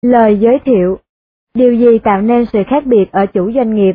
Lời giới thiệu. Điều gì tạo nên sự khác biệt ở chủ doanh nghiệp?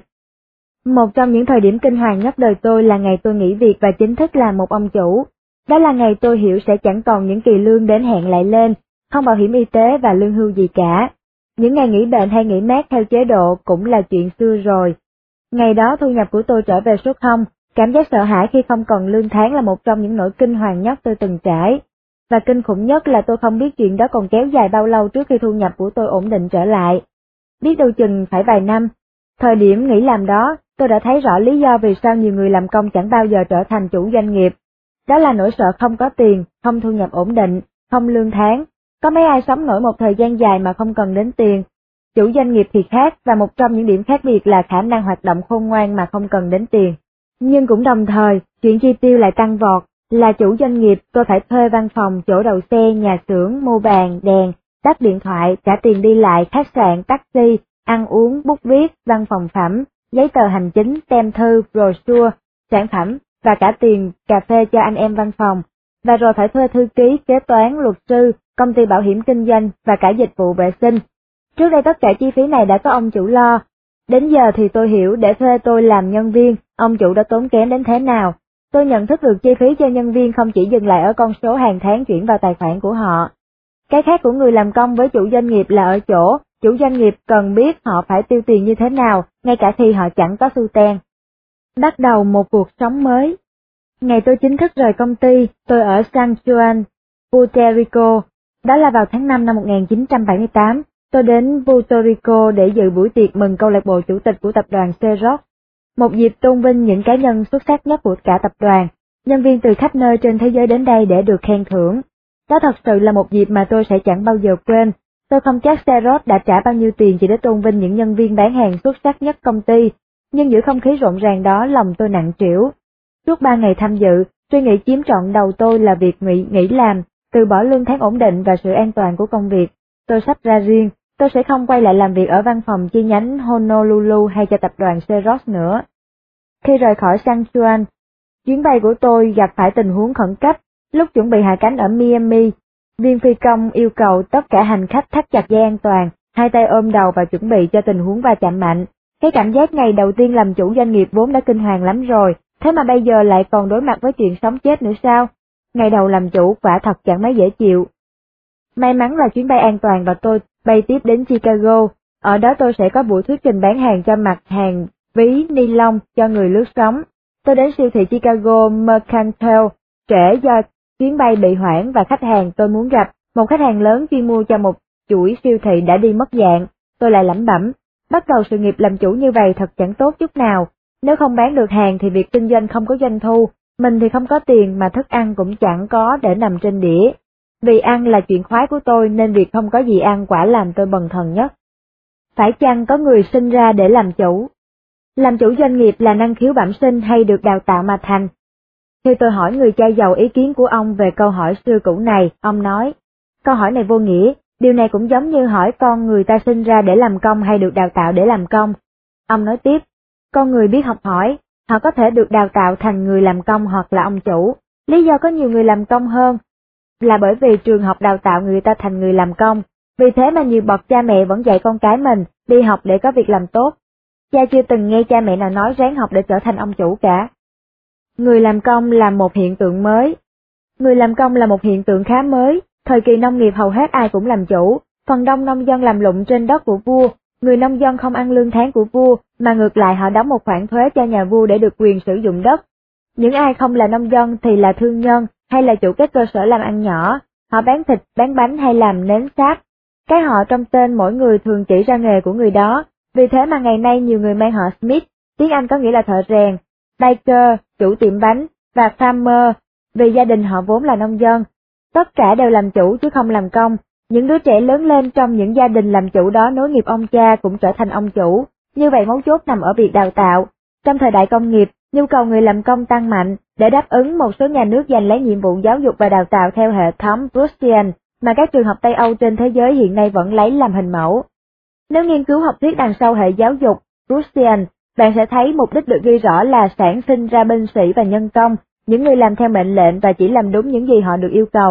Một trong những thời điểm kinh hoàng nhất đời tôi là ngày tôi nghỉ việc và chính thức làm một ông chủ. Đó là ngày tôi hiểu sẽ chẳng còn những kỳ lương đến hẹn lại lên, không bảo hiểm y tế và lương hưu gì cả. Những ngày nghỉ bệnh hay nghỉ mát theo chế độ cũng là chuyện xưa rồi. Ngày đó thu nhập của tôi trở về số 0, cảm giác sợ hãi khi không còn lương tháng là một trong những nỗi kinh hoàng nhất tôi từng trải. Và kinh khủng nhất là tôi không biết chuyện đó còn kéo dài bao lâu trước khi thu nhập của tôi ổn định trở lại. Biết đâu chừng phải vài năm. Thời điểm nghỉ làm đó, tôi đã thấy rõ lý do vì sao nhiều người làm công chẳng bao giờ trở thành chủ doanh nghiệp. Đó là nỗi sợ không có tiền, không thu nhập ổn định, không lương tháng. Có mấy ai sống nổi một thời gian dài mà không cần đến tiền. Chủ doanh nghiệp thì khác, và một trong những điểm khác biệt là khả năng hoạt động khôn ngoan mà không cần đến tiền. Nhưng cũng đồng thời, chuyện chi tiêu lại tăng vọt. Là chủ doanh nghiệp, tôi phải thuê văn phòng, chỗ đậu xe, nhà xưởng, mua bàn, đèn, đắt điện thoại, trả tiền đi lại, khách sạn, taxi, ăn uống, bút viết, văn phòng phẩm, giấy tờ hành chính, tem thư, brochure, sản phẩm, và cả tiền cà phê cho anh em văn phòng. Và rồi phải thuê thư ký, kế toán, luật sư, công ty bảo hiểm kinh doanh và cả dịch vụ vệ sinh. Trước đây tất cả chi phí này đã có ông chủ lo. Đến giờ thì tôi hiểu để thuê tôi làm nhân viên, ông chủ đã tốn kém đến thế nào. Tôi nhận thức được chi phí cho nhân viên không chỉ dừng lại ở con số hàng tháng chuyển vào tài khoản của họ. Cái khác của người làm công với chủ doanh nghiệp là ở chỗ, chủ doanh nghiệp cần biết họ phải tiêu tiền như thế nào, ngay cả khi họ chẳng có xu ten. Bắt đầu một cuộc sống mới. Ngày tôi chính thức rời công ty, tôi ở San Juan, Puerto Rico. Đó là vào tháng 5 năm 1978, tôi đến Puerto Rico để dự buổi tiệc mừng câu lạc bộ chủ tịch của tập đoàn Xerox. Một dịp tôn vinh những cá nhân xuất sắc nhất của cả tập đoàn, nhân viên từ khắp nơi trên thế giới đến đây để được khen thưởng. Đó thật sự là một dịp mà tôi sẽ chẳng bao giờ quên. Tôi không chắc Xerox đã trả bao nhiêu tiền chỉ để tôn vinh những nhân viên bán hàng xuất sắc nhất công ty, nhưng giữa không khí rộn ràng đó lòng tôi nặng trĩu. Suốt 3 ngày tham dự, suy nghĩ chiếm trọn đầu tôi là việc nghỉ làm, từ bỏ lương tháng ổn định và sự an toàn của công việc. Tôi sắp ra riêng, tôi sẽ không quay lại làm việc ở văn phòng chi nhánh Honolulu hay cho tập đoàn Xerox nữa. Khi rời khỏi San Juan, chuyến bay của tôi gặp phải tình huống khẩn cấp. Lúc chuẩn bị hạ cánh ở Miami, viên phi công yêu cầu tất cả hành khách thắt chặt dây an toàn, hai tay ôm đầu và chuẩn bị cho tình huống va chạm mạnh. Cái cảm giác ngày đầu tiên làm chủ doanh nghiệp vốn đã kinh hoàng lắm rồi, thế mà bây giờ lại còn đối mặt với chuyện sống chết nữa sao? Ngày đầu làm chủ quả thật chẳng mấy dễ chịu. May mắn là chuyến bay an toàn và tôi bay tiếp đến Chicago. Ở đó tôi sẽ có buổi thuyết trình bán hàng cho mặt hàng ví ni lông cho người lướt sóng. Tôi đến siêu thị Chicago Mercantile trễ do chuyến bay bị hoãn và khách hàng tôi muốn gặp, một khách hàng lớn chuyên mua cho một chuỗi siêu thị đã đi mất dạng. Tôi lại lẩm bẩm, bắt đầu sự nghiệp làm chủ như vậy thật chẳng tốt chút nào. Nếu không bán được hàng thì việc kinh doanh không có doanh thu, mình thì không có tiền mà thức ăn cũng chẳng có để nằm trên đĩa. Vì ăn là chuyện khoái của tôi nên việc không có gì ăn quả làm tôi bần thần nhất. Phải chăng có người sinh ra để làm chủ? Làm chủ doanh nghiệp là năng khiếu bẩm sinh hay được đào tạo mà thành? Khi tôi hỏi người cha giàu ý kiến của ông về câu hỏi xưa cũ này, ông nói, câu hỏi này vô nghĩa, điều này cũng giống như hỏi con người ta sinh ra để làm công hay được đào tạo để làm công. Ông nói tiếp, con người biết học hỏi, họ có thể được đào tạo thành người làm công hoặc là ông chủ. Lý do có nhiều người làm công hơn là bởi vì trường học đào tạo người ta thành người làm công. Vì thế mà nhiều bậc cha mẹ vẫn dạy con cái mình đi học để có việc làm tốt. Cha chưa từng nghe cha mẹ nào nói ráng học để trở thành ông chủ cả. Người làm công là một hiện tượng mới. Người làm công là một hiện tượng khá mới. Thời kỳ nông nghiệp hầu hết ai cũng làm chủ, phần đông nông dân làm lụng trên đất của vua. Người nông dân không ăn lương tháng của vua, mà ngược lại họ đóng một khoản thuế cho nhà vua để được quyền sử dụng đất. Những ai không là nông dân thì là thương nhân, hay là chủ các cơ sở làm ăn nhỏ, họ bán thịt, bán bánh hay làm nến sáp. Cái họ trong tên mỗi người thường chỉ ra nghề của người đó, vì thế mà ngày nay nhiều người mang họ Smith, tiếng Anh có nghĩa là thợ rèn, baker, chủ tiệm bánh, và farmer, vì gia đình họ vốn là nông dân. Tất cả đều làm chủ chứ không làm công. Những đứa trẻ lớn lên trong những gia đình làm chủ đó nối nghiệp ông cha cũng trở thành ông chủ, như vậy mấu chốt nằm ở việc đào tạo. Trong thời đại công nghiệp, nhu cầu người làm công tăng mạnh, để đáp ứng một số nhà nước giành lấy nhiệm vụ giáo dục và đào tạo theo hệ thống Prussian mà các trường học Tây Âu trên thế giới hiện nay vẫn lấy làm hình mẫu. Nếu nghiên cứu học thuyết đằng sau hệ giáo dục Prussian, bạn sẽ thấy mục đích được ghi rõ là sản sinh ra binh sĩ và nhân công, những người làm theo mệnh lệnh và chỉ làm đúng những gì họ được yêu cầu.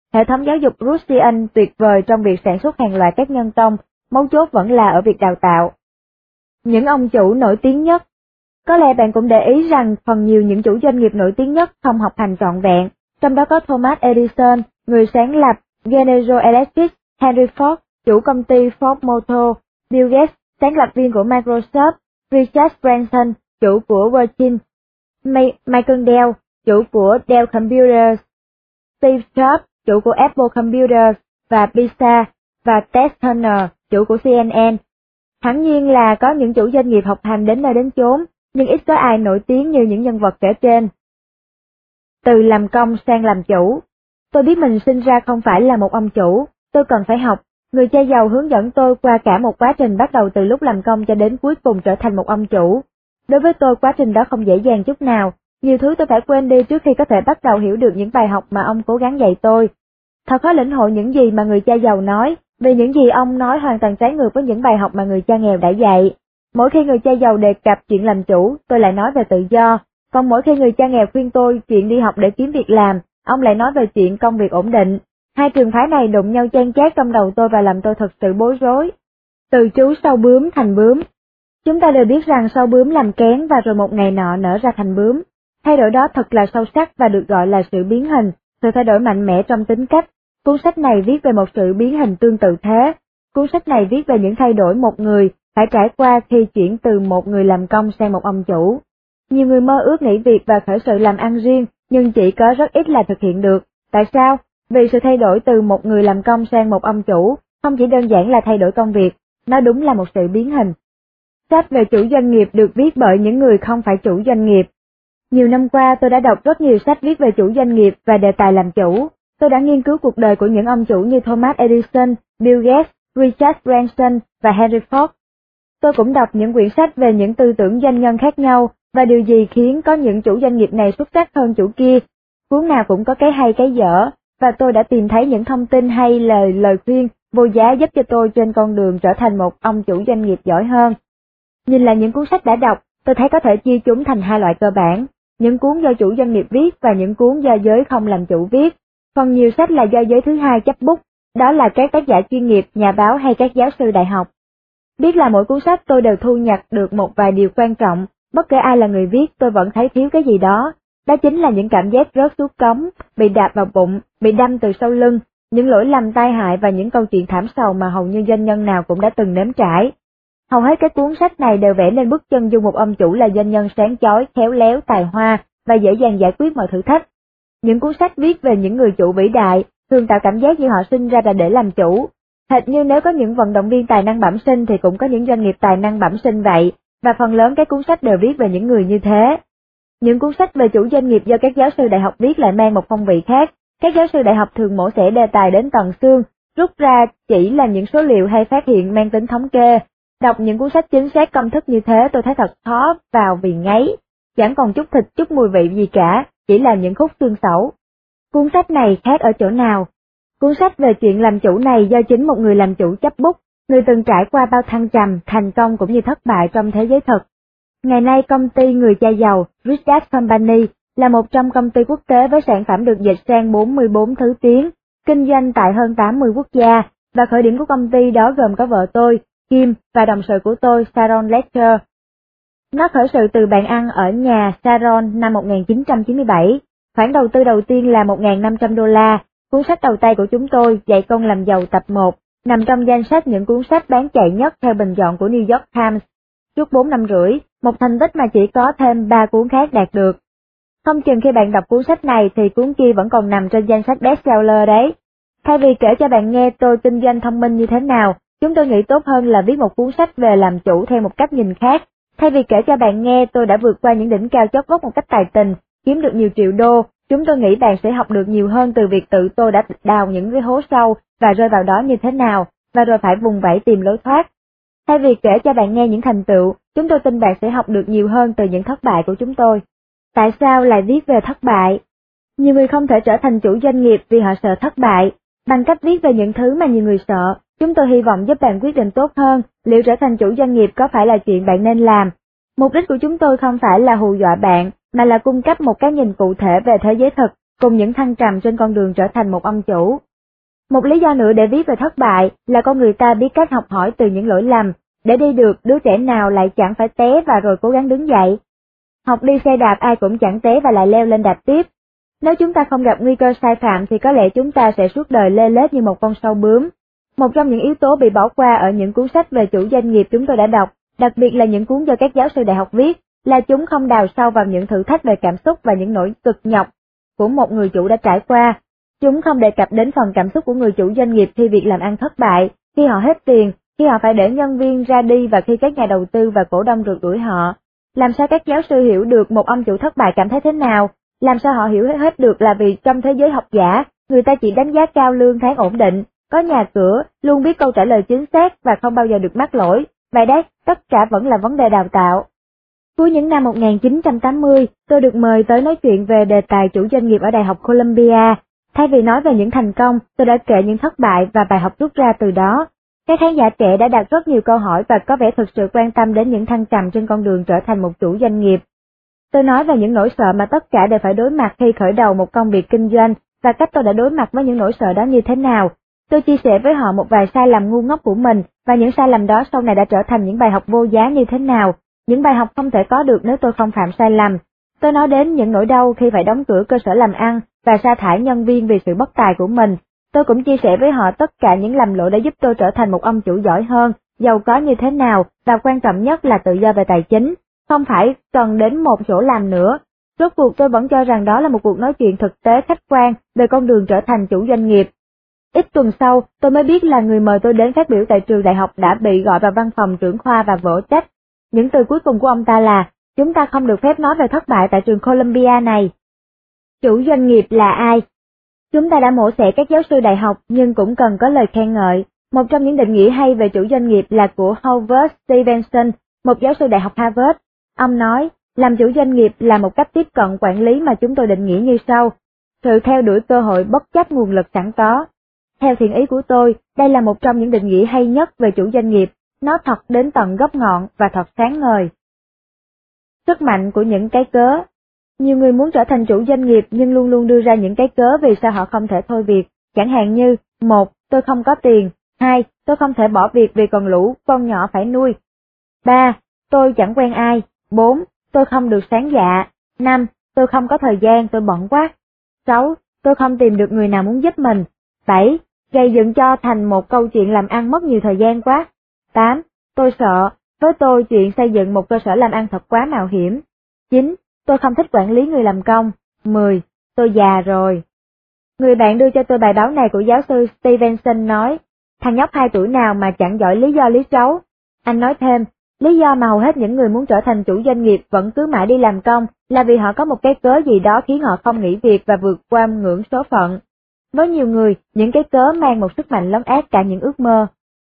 Hệ thống giáo dục Russian tuyệt vời trong việc sản xuất hàng loạt các nhân công, mấu chốt vẫn là ở việc đào tạo. Những ông chủ nổi tiếng nhất. Có lẽ bạn cũng để ý rằng phần nhiều những chủ doanh nghiệp nổi tiếng nhất không học hành trọn vẹn, trong đó có Thomas Edison, người sáng lập General Electric, Henry Ford, chủ công ty Ford Motor, Bill Gates, sáng lập viên của Microsoft, Richard Branson, chủ của Virgin, Michael Dell, chủ của Dell Computers, Steve Jobs, chủ của Apple Computers, và Pizza, và Ted Turner, chủ của CNN. Hẳn nhiên là có những chủ doanh nghiệp học hành đến nơi đến chốn, nhưng ít có ai nổi tiếng như những nhân vật kể trên. Từ làm công sang làm chủ. Tôi biết mình sinh ra không phải là một ông chủ, tôi cần phải học. Người cha giàu hướng dẫn tôi qua cả một quá trình bắt đầu từ lúc làm công cho đến cuối cùng trở thành một ông chủ. Đối với tôi quá trình đó không dễ dàng chút nào, nhiều thứ tôi phải quên đi trước khi có thể bắt đầu hiểu được những bài học mà ông cố gắng dạy tôi. Thật khó lĩnh hội những gì mà người cha giàu nói, vì những gì ông nói hoàn toàn trái ngược với những bài học mà người cha nghèo đã dạy. Mỗi khi người cha giàu đề cập chuyện làm chủ, tôi lại nói về tự do, còn mỗi khi người cha nghèo khuyên tôi chuyện đi học để kiếm việc làm, ông lại nói về chuyện công việc ổn định. Hai trường phái này đụng nhau chan chát trong đầu tôi và làm tôi thật sự bối rối. Từ chú sâu bướm thành bướm. Chúng ta đều biết rằng sâu bướm làm kén và rồi một ngày nọ nở ra thành bướm. Thay đổi đó thật là sâu sắc và được gọi là sự biến hình, sự thay đổi mạnh mẽ trong tính cách. Cuốn sách này viết về một sự biến hình tương tự thế. Cuốn sách này viết về những thay đổi một người phải trải qua khi chuyển từ một người làm công sang một ông chủ. Nhiều người mơ ước nghỉ việc và khởi sự làm ăn riêng, nhưng chỉ có rất ít là thực hiện được. Tại sao? Vì sự thay đổi từ một người làm công sang một ông chủ, không chỉ đơn giản là thay đổi công việc, nó đúng là một sự biến hình. Sách về chủ doanh nghiệp được viết bởi những người không phải chủ doanh nghiệp. Nhiều năm qua tôi đã đọc rất nhiều sách viết về chủ doanh nghiệp và đề tài làm chủ. Tôi đã nghiên cứu cuộc đời của những ông chủ như Thomas Edison, Bill Gates, Richard Branson và Henry Ford. Tôi cũng đọc những quyển sách về những tư tưởng doanh nhân khác nhau và điều gì khiến có những chủ doanh nghiệp này xuất sắc hơn chủ kia. Cuốn nào cũng có cái hay cái dở, và tôi đã tìm thấy những thông tin hay lời khuyên vô giá giúp cho tôi trên con đường trở thành một ông chủ doanh nghiệp giỏi hơn. Nhìn lại những cuốn sách đã đọc, tôi thấy có thể chia chúng thành hai loại cơ bản, những cuốn do chủ doanh nghiệp viết và những cuốn do giới không làm chủ viết. Phần nhiều sách là do giới thứ hai chấp bút, đó là các tác giả chuyên nghiệp, nhà báo hay các giáo sư đại học. Biết là mỗi cuốn sách tôi đều thu nhặt được một vài điều quan trọng, bất kể ai là người viết tôi vẫn thấy thiếu cái gì đó. Đó chính là những cảm giác rớt xuống cống, bị đạp vào bụng, bị đâm từ sau lưng, những lỗi lầm tai hại và những câu chuyện thảm sầu mà hầu như doanh nhân nào cũng đã từng nếm trải. Hầu hết các cuốn sách này đều vẽ nên bức chân dung một ông chủ là doanh nhân sáng chói, khéo léo, tài hoa và dễ dàng giải quyết mọi thử thách. Những cuốn sách viết về những người chủ vĩ đại thường tạo cảm giác như họ sinh ra là để làm chủ. Hệt như nếu có những vận động viên tài năng bẩm sinh thì cũng có những doanh nghiệp tài năng bẩm sinh vậy, và phần lớn các cuốn sách đều viết về những người như thế. Những cuốn sách về chủ doanh nghiệp do các giáo sư đại học viết lại mang một phong vị khác. Các giáo sư đại học thường mổ xẻ đề tài đến tận xương, rút ra chỉ là những số liệu hay phát hiện mang tính thống kê. Đọc những cuốn sách chính xác công thức như thế tôi thấy thật khó vào vì ngấy, chẳng còn chút thịt chút mùi vị gì cả, chỉ là những khúc xương xẩu. Cuốn sách này khác ở chỗ nào? Cuốn sách về chuyện làm chủ này do chính một người làm chủ chấp bút, người từng trải qua bao thăng trầm, thành công cũng như thất bại trong thế giới thực. Ngày nay công ty người cha giàu, Rich Dad Company, là một trong công ty quốc tế với sản phẩm được dịch sang 44 thứ tiếng, kinh doanh tại hơn 80 quốc gia, và khởi điểm của công ty đó gồm có vợ tôi, Kim, và đồng sự của tôi, Sharon Lecter. Nó khởi sự từ bàn ăn ở nhà Sharon năm 1997, khoản đầu tư đầu tiên là $1.500. Cuốn sách đầu tay của chúng tôi, Dạy công làm giàu tập 1, nằm trong danh sách những cuốn sách bán chạy nhất theo bình chọn của New York Times. Suốt 4 năm rưỡi, một thành tích mà chỉ có thêm 3 cuốn khác đạt được. Không chừng khi bạn đọc cuốn sách này thì cuốn kia vẫn còn nằm trên danh sách bestseller đấy. Thay vì kể cho bạn nghe tôi kinh doanh thông minh như thế nào, chúng tôi nghĩ tốt hơn là viết một cuốn sách về làm chủ theo một cách nhìn khác. Thay vì kể cho bạn nghe tôi đã vượt qua những đỉnh cao chót vót một cách tài tình, kiếm được nhiều triệu đô, chúng tôi nghĩ bạn sẽ học được nhiều hơn từ việc tự tôi đã đào những cái hố sâu và rơi vào đó như thế nào, và rồi phải vùng vẫy tìm lối thoát. Thay vì kể cho bạn nghe những thành tựu, chúng tôi tin bạn sẽ học được nhiều hơn từ những thất bại của chúng tôi. Tại sao lại viết về thất bại? Nhiều người không thể trở thành chủ doanh nghiệp vì họ sợ thất bại. Bằng cách viết về những thứ mà nhiều người sợ, chúng tôi hy vọng giúp bạn quyết định tốt hơn liệu trở thành chủ doanh nghiệp có phải là chuyện bạn nên làm. Mục đích của chúng tôi không phải là hù dọa bạn, mà là cung cấp một cái nhìn cụ thể về thế giới thực, cùng những thăng trầm trên con đường trở thành một ông chủ. Một lý do nữa để viết về thất bại là con người ta biết cách học hỏi từ những lỗi lầm, để đi được đứa trẻ nào lại chẳng phải té và rồi cố gắng đứng dậy. Học đi xe đạp ai cũng chẳng té và lại leo lên đạp tiếp. Nếu chúng ta không gặp nguy cơ sai phạm thì có lẽ chúng ta sẽ suốt đời lê lết như một con sâu bướm. Một trong những yếu tố bị bỏ qua ở những cuốn sách về chủ doanh nghiệp chúng tôi đã đọc, đặc biệt là những cuốn do các giáo sư đại học viết, là chúng không đào sâu vào những thử thách về cảm xúc và những nỗi cực nhọc của một người chủ đã trải qua. Chúng không đề cập đến phần cảm xúc của người chủ doanh nghiệp khi việc làm ăn thất bại, khi họ hết tiền, khi họ phải để nhân viên ra đi và khi các nhà đầu tư và cổ đông rượt đuổi họ. Làm sao các giáo sư hiểu được một ông chủ thất bại cảm thấy thế nào? Làm sao họ hiểu hết được là vì trong thế giới học giả, người ta chỉ đánh giá cao lương tháng ổn định, có nhà cửa, luôn biết câu trả lời chính xác và không bao giờ được mắc lỗi. Vậy đấy, tất cả vẫn là vấn đề đào tạo. Cuối những năm 1980, tôi được mời tới nói chuyện về đề tài chủ doanh nghiệp ở Đại học Columbia. Thay vì nói về những thành công, tôi đã kể những thất bại và bài học rút ra từ đó. Các khán giả trẻ đã đặt rất nhiều câu hỏi và có vẻ thực sự quan tâm đến những thăng trầm trên con đường trở thành một chủ doanh nghiệp. Tôi nói về những nỗi sợ mà tất cả đều phải đối mặt khi khởi đầu một công việc kinh doanh và cách tôi đã đối mặt với những nỗi sợ đó như thế nào. Tôi chia sẻ với họ một vài sai lầm ngu ngốc của mình và những sai lầm đó sau này đã trở thành những bài học vô giá như thế nào, những bài học không thể có được nếu tôi không phạm sai lầm. Tôi nói đến những nỗi đau khi phải đóng cửa cơ sở làm ăn và sa thải nhân viên vì sự bất tài của mình. Tôi cũng chia sẻ với họ tất cả những lầm lỗi đã giúp tôi trở thành một ông chủ giỏi hơn, giàu có như thế nào và quan trọng nhất là tự do về tài chính, không phải cần đến một chỗ làm nữa. Rốt cuộc tôi vẫn cho rằng đó là một cuộc nói chuyện thực tế khách quan về con đường trở thành chủ doanh nghiệp. Ít tuần sau, tôi mới biết là người mời tôi đến phát biểu tại trường đại học đã bị gọi vào văn phòng trưởng khoa và vỗ trách. Những từ cuối cùng của ông ta là, chúng ta không được phép nói về thất bại tại trường Columbia này. Chủ doanh nghiệp là ai? Chúng ta đã mổ xẻ các giáo sư đại học nhưng cũng cần có lời khen ngợi. Một trong những định nghĩa hay về chủ doanh nghiệp là của Howard Stevenson, một giáo sư đại học Harvard. Ông nói, làm chủ doanh nghiệp là một cách tiếp cận quản lý mà chúng tôi định nghĩa như sau. Sự theo đuổi cơ hội bất chấp nguồn lực sẵn có. Theo thiện ý của tôi, đây là một trong những định nghĩa hay nhất về chủ doanh nghiệp, nó thật đến tận gốc ngọn và thật sáng ngời. Sức mạnh của những cái cớ. Nhiều người muốn trở thành chủ doanh nghiệp nhưng luôn luôn đưa ra những cái cớ vì sao họ không thể thôi việc, chẳng hạn như 1. Tôi không có tiền, 2. Tôi không thể bỏ việc vì còn lũ con nhỏ phải nuôi, 3. Tôi chẳng quen ai, 4. Tôi không được sáng dạ, 5. Tôi không có thời gian, tôi bận quá, 6. Tôi không tìm được người nào muốn giúp mình, 7. Gây dựng cho thành một câu chuyện làm ăn mất nhiều thời gian quá, 8. Tôi sợ, với tôi chuyện xây dựng một cơ sở làm ăn thật quá mạo hiểm, 9. Tôi không thích quản lý người làm công, 10. Tôi già rồi. Người bạn đưa cho tôi bài báo này của giáo sư Stevenson nói, thằng nhóc 2 tuổi nào mà chẳng giỏi lý do lý trấu. Anh nói thêm, lý do mà hầu hết những người muốn trở thành chủ doanh nghiệp vẫn cứ mãi đi làm công là vì họ có một cái cớ gì đó khiến họ không nghỉ việc và vượt qua ngưỡng số phận. Với nhiều người, những cái cớ mang một sức mạnh lấn át cả những ước mơ.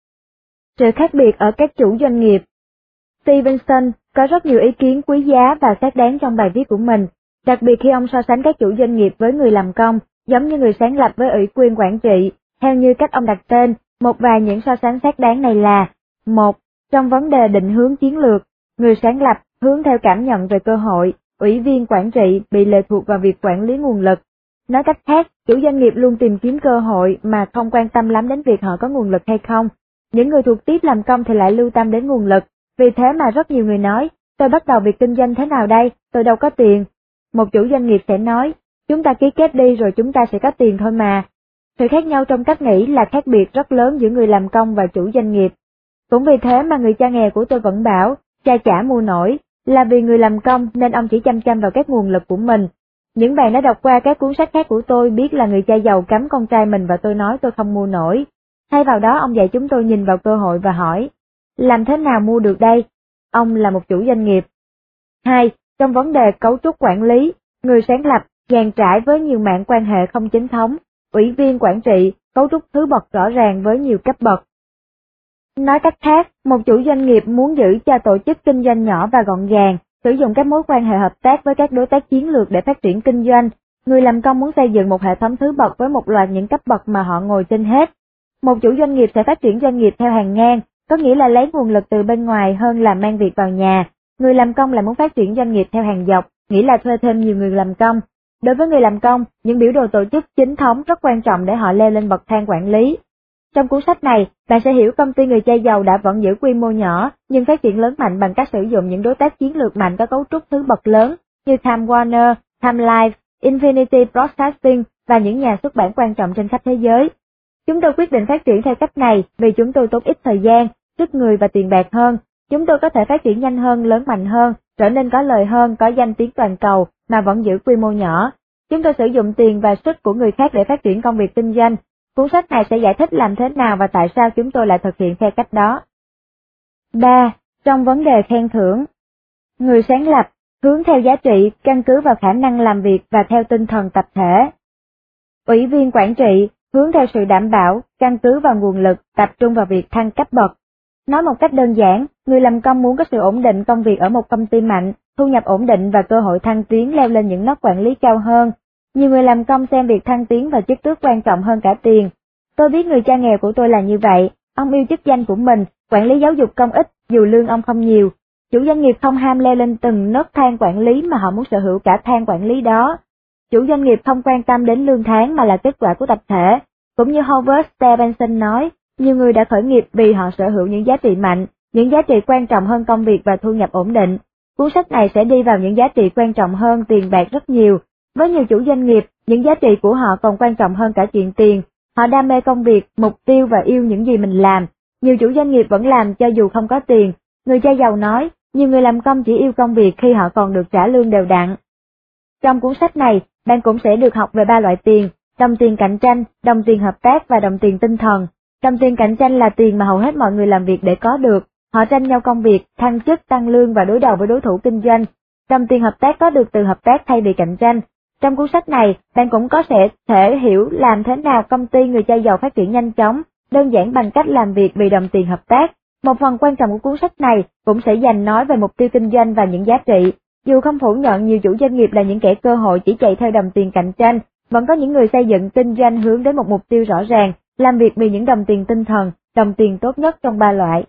Sự khác biệt ở các chủ doanh nghiệp. Stevenson có rất nhiều ý kiến quý giá và xác đáng trong bài viết của mình, đặc biệt khi ông so sánh các chủ doanh nghiệp với người làm công, giống như người sáng lập với ủy quyền quản trị. Theo như cách ông đặt tên, một vài những so sánh xác đáng này là: 1. Trong vấn đề định hướng chiến lược, người sáng lập hướng theo cảm nhận về cơ hội, ủy viên quản trị bị lệ thuộc vào việc quản lý nguồn lực. Nói cách khác, chủ doanh nghiệp luôn tìm kiếm cơ hội mà không quan tâm lắm đến việc họ có nguồn lực hay không. Những người thuộc tiếp làm công thì lại lưu tâm đến nguồn lực. Vì thế mà rất nhiều người nói, tôi bắt đầu việc kinh doanh thế nào đây, tôi đâu có tiền. Một chủ doanh nghiệp sẽ nói, chúng ta ký kết đi rồi chúng ta sẽ có tiền thôi mà. Sự khác nhau trong cách nghĩ là khác biệt rất lớn giữa người làm công và chủ doanh nghiệp. Cũng vì thế mà người cha nghèo của tôi vẫn bảo, cha chả mua nổi, là vì người làm công nên ông chỉ chăm chăm vào các nguồn lực của mình. Những bạn đã đọc qua các cuốn sách khác của tôi biết là người cha giàu cấm con trai mình và tôi nói tôi không mua nổi. Thay vào đó ông dạy chúng tôi nhìn vào cơ hội và hỏi, làm thế nào mua được đây? Ông là một chủ doanh nghiệp. 2. Trong vấn đề cấu trúc quản lý, người sáng lập dàn trải với nhiều mạng quan hệ không chính thống, ủy viên quản trị, cấu trúc thứ bậc rõ ràng với nhiều cấp bậc. Nói cách khác, một chủ doanh nghiệp muốn giữ cho tổ chức kinh doanh nhỏ và gọn gàng, sử dụng các mối quan hệ hợp tác với các đối tác chiến lược để phát triển kinh doanh. Người làm công muốn xây dựng một hệ thống thứ bậc với một loạt những cấp bậc mà họ ngồi trên hết. Một chủ doanh nghiệp sẽ phát triển doanh nghiệp theo hàng ngang, có nghĩa là lấy nguồn lực từ bên ngoài hơn là mang việc vào nhà. Người làm công lại muốn phát triển doanh nghiệp theo hàng dọc, nghĩa là thuê thêm nhiều người làm công. Đối với người làm công, những biểu đồ tổ chức chính thống rất quan trọng để họ leo lên bậc thang quản lý. Trong cuốn sách này, bạn sẽ hiểu công ty người cha giàu đã vẫn giữ quy mô nhỏ, nhưng phát triển lớn mạnh bằng cách sử dụng những đối tác chiến lược mạnh có cấu trúc thứ bậc lớn như Time Warner, Time Life, Infinity Broadcasting và những nhà xuất bản quan trọng trên khắp thế giới. Chúng tôi quyết định phát triển theo cách này vì chúng tôi tốn ít thời gian, sức người và tiền bạc hơn. Chúng tôi có thể phát triển nhanh hơn, lớn mạnh hơn, trở nên có lời hơn, có danh tiếng toàn cầu mà vẫn giữ quy mô nhỏ. Chúng tôi sử dụng tiền và sức của người khác để phát triển công việc kinh doanh. Cuốn sách này sẽ giải thích làm thế nào và tại sao chúng tôi lại thực hiện theo cách đó. 3. Trong vấn đề khen thưởng. Người sáng lập, hướng theo giá trị, căn cứ vào khả năng làm việc và theo tinh thần tập thể. Ủy viên quản trị, hướng theo sự đảm bảo, căn cứ vào nguồn lực, tập trung vào việc thăng cấp bậc. Nói một cách đơn giản, người làm công muốn có sự ổn định công việc ở một công ty mạnh, thu nhập ổn định và cơ hội thăng tiến leo lên những nấc quản lý cao hơn. Nhiều người làm công xem việc thăng tiến và chức tước quan trọng hơn cả tiền. Tôi biết người cha nghèo của tôi là như vậy, ông yêu chức danh của mình, quản lý giáo dục công ích dù lương ông không nhiều. Chủ doanh nghiệp không ham leo lên từng nấc thang quản lý mà họ muốn sở hữu cả thang quản lý đó. Chủ doanh nghiệp không quan tâm đến lương tháng mà là kết quả của tập thể. Cũng như Howard Stevenson nói, nhiều người đã khởi nghiệp vì họ sở hữu những giá trị mạnh, những giá trị quan trọng hơn công việc và thu nhập ổn định. Cuốn sách này sẽ đi vào những giá trị quan trọng hơn tiền bạc rất nhiều. Với nhiều chủ doanh nghiệp, những giá trị của họ còn quan trọng hơn cả chuyện tiền. Họ đam mê công việc, mục tiêu và yêu những gì mình làm. Nhiều chủ doanh nghiệp vẫn làm cho dù không có tiền. Người cha giàu nói, nhiều người làm công chỉ yêu công việc khi họ còn được trả lương đều đặn. Trong cuốn sách này, bạn cũng sẽ được học về 3 loại tiền: đồng tiền cạnh tranh, đồng tiền hợp tác và đồng tiền tinh thần. Đồng tiền cạnh tranh là tiền mà hầu hết mọi người làm việc để có được. Họ tranh nhau công việc, thăng chức, tăng lương và đối đầu với đối thủ kinh doanh. Đồng tiền hợp tác có được từ hợp tác thay vì cạnh tranh. Trong cuốn sách này, bạn cũng có thể hiểu làm thế nào công ty người cha giàu phát triển nhanh chóng, đơn giản bằng cách làm việc vì đồng tiền hợp tác. Một phần quan trọng của cuốn sách này cũng sẽ dành nói về mục tiêu kinh doanh và những giá trị. Dù không phủ nhận nhiều chủ doanh nghiệp là những kẻ cơ hội chỉ chạy theo đồng tiền cạnh tranh, vẫn có những người xây dựng kinh doanh hướng đến một mục tiêu rõ ràng, làm việc vì những đồng tiền tinh thần, đồng tiền tốt nhất trong 3 loại.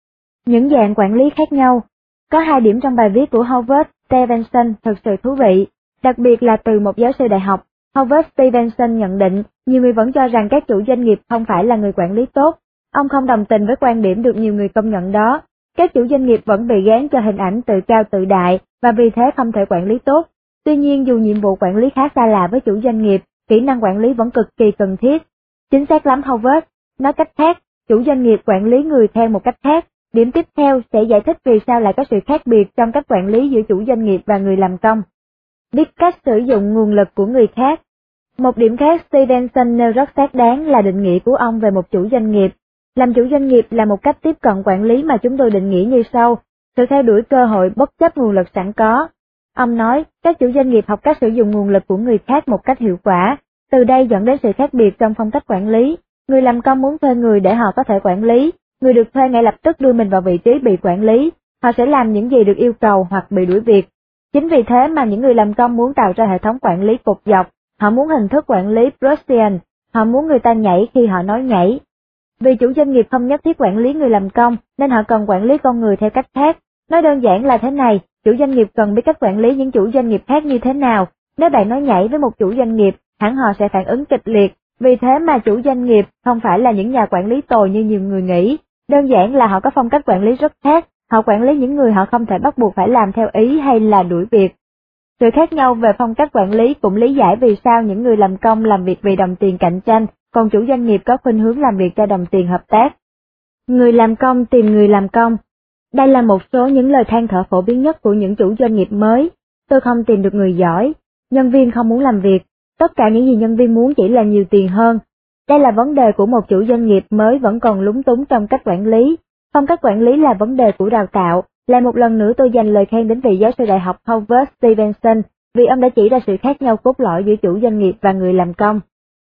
Những dạng quản lý khác nhau. Có 2 điểm trong bài viết của Howard Stevenson thực sự thú vị, đặc biệt là từ một giáo sư đại học. Howard Stevenson nhận định, nhiều người vẫn cho rằng các chủ doanh nghiệp không phải là người quản lý tốt. Ông không đồng tình với quan điểm được nhiều người công nhận đó. Các chủ doanh nghiệp vẫn bị gán cho hình ảnh tự cao tự đại và vì thế không thể quản lý tốt. Tuy nhiên dù nhiệm vụ quản lý khá xa lạ với chủ doanh nghiệp, kỹ năng quản lý vẫn cực kỳ cần thiết. Chính xác lắm Howard. Nói cách khác, chủ doanh nghiệp quản lý người theo một cách khác. Điểm tiếp theo sẽ giải thích vì sao lại có sự khác biệt trong cách quản lý giữa chủ doanh nghiệp và người làm công. Biết cách sử dụng nguồn lực của người khác. Một điểm khác Stevenson nêu rất xác đáng là định nghĩa của ông về một chủ doanh nghiệp. Làm chủ doanh nghiệp là một cách tiếp cận quản lý mà chúng tôi định nghĩa như sau: sự theo đuổi cơ hội bất chấp nguồn lực sẵn có. Ông nói, các chủ doanh nghiệp học cách sử dụng nguồn lực của người khác một cách hiệu quả, từ đây dẫn đến sự khác biệt trong phong cách quản lý. Người làm công muốn thuê người để họ có thể quản lý, người được thuê ngay lập tức đưa mình vào vị trí bị quản lý, họ sẽ làm những gì được yêu cầu hoặc bị đuổi việc. Chính vì thế mà những người làm công muốn tạo ra hệ thống quản lý cột dọc, họ muốn hình thức quản lý Proustian, họ muốn người ta nhảy khi họ nói nhảy. Vì chủ doanh nghiệp không nhất thiết quản lý người làm công, nên họ cần quản lý con người theo cách khác. Nói đơn giản là thế này, chủ doanh nghiệp cần biết cách quản lý những chủ doanh nghiệp khác như thế nào. Nếu bạn nói nhảy với một chủ doanh nghiệp, hẳn họ sẽ phản ứng kịch liệt. Vì thế mà chủ doanh nghiệp không phải là những nhà quản lý tồi như nhiều người nghĩ. Đơn giản là họ có phong cách quản lý rất khác, họ quản lý những người họ không thể bắt buộc phải làm theo ý hay là đuổi việc. Sự khác nhau về phong cách quản lý cũng lý giải vì sao những người làm công làm việc vì đồng tiền cạnh tranh, còn chủ doanh nghiệp có khuynh hướng làm việc cho đồng tiền hợp tác. Người làm công tìm người làm công. Đây là một số những lời than thở phổ biến nhất của những chủ doanh nghiệp mới. Tôi không tìm được người giỏi, nhân viên không muốn làm việc, tất cả những gì nhân viên muốn chỉ là nhiều tiền hơn. Đây là vấn đề của một chủ doanh nghiệp mới vẫn còn lúng túng trong cách quản lý. Phong cách quản lý là vấn đề của đào tạo. Lại một lần nữa tôi dành lời khen đến vị giáo sư đại học Howard Stevenson vì ông đã chỉ ra sự khác nhau cốt lõi giữa chủ doanh nghiệp và người làm công.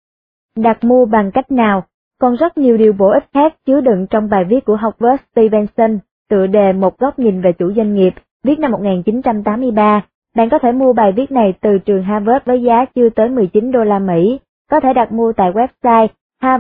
Đặt mua bằng cách nào? Còn rất nhiều điều bổ ích khác chứa đựng trong bài viết của Howard Stevenson, tựa đề Một góc nhìn về chủ doanh nghiệp, viết năm 1983. Bạn có thể mua bài viết này từ trường Harvard với giá chưa tới $19, có thể đặt mua tại website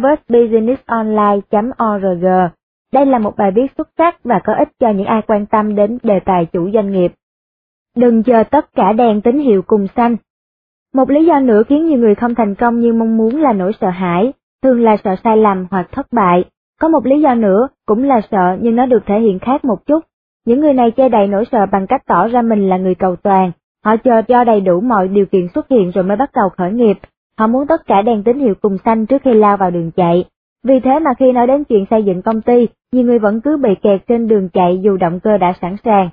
harvardbusinessonline.org. Đây là một bài viết xuất sắc và có ích cho những ai quan tâm đến đề tài chủ doanh nghiệp. Đừng chờ tất cả đèn tín hiệu cùng xanh. Một lý do nữa khiến nhiều người không thành công như mong muốn là nỗi sợ hãi, thường là sợ sai lầm hoặc thất bại. Có một lý do nữa, cũng là sợ nhưng nó được thể hiện khác một chút. Những người này che đậy nỗi sợ bằng cách tỏ ra mình là người cầu toàn. Họ chờ cho đầy đủ mọi điều kiện xuất hiện rồi mới bắt đầu khởi nghiệp. Họ muốn tất cả đèn tín hiệu cùng xanh trước khi lao vào đường chạy. Vì thế mà khi nói đến chuyện xây dựng công ty, nhiều người vẫn cứ bị kẹt trên đường chạy dù động cơ đã sẵn sàng.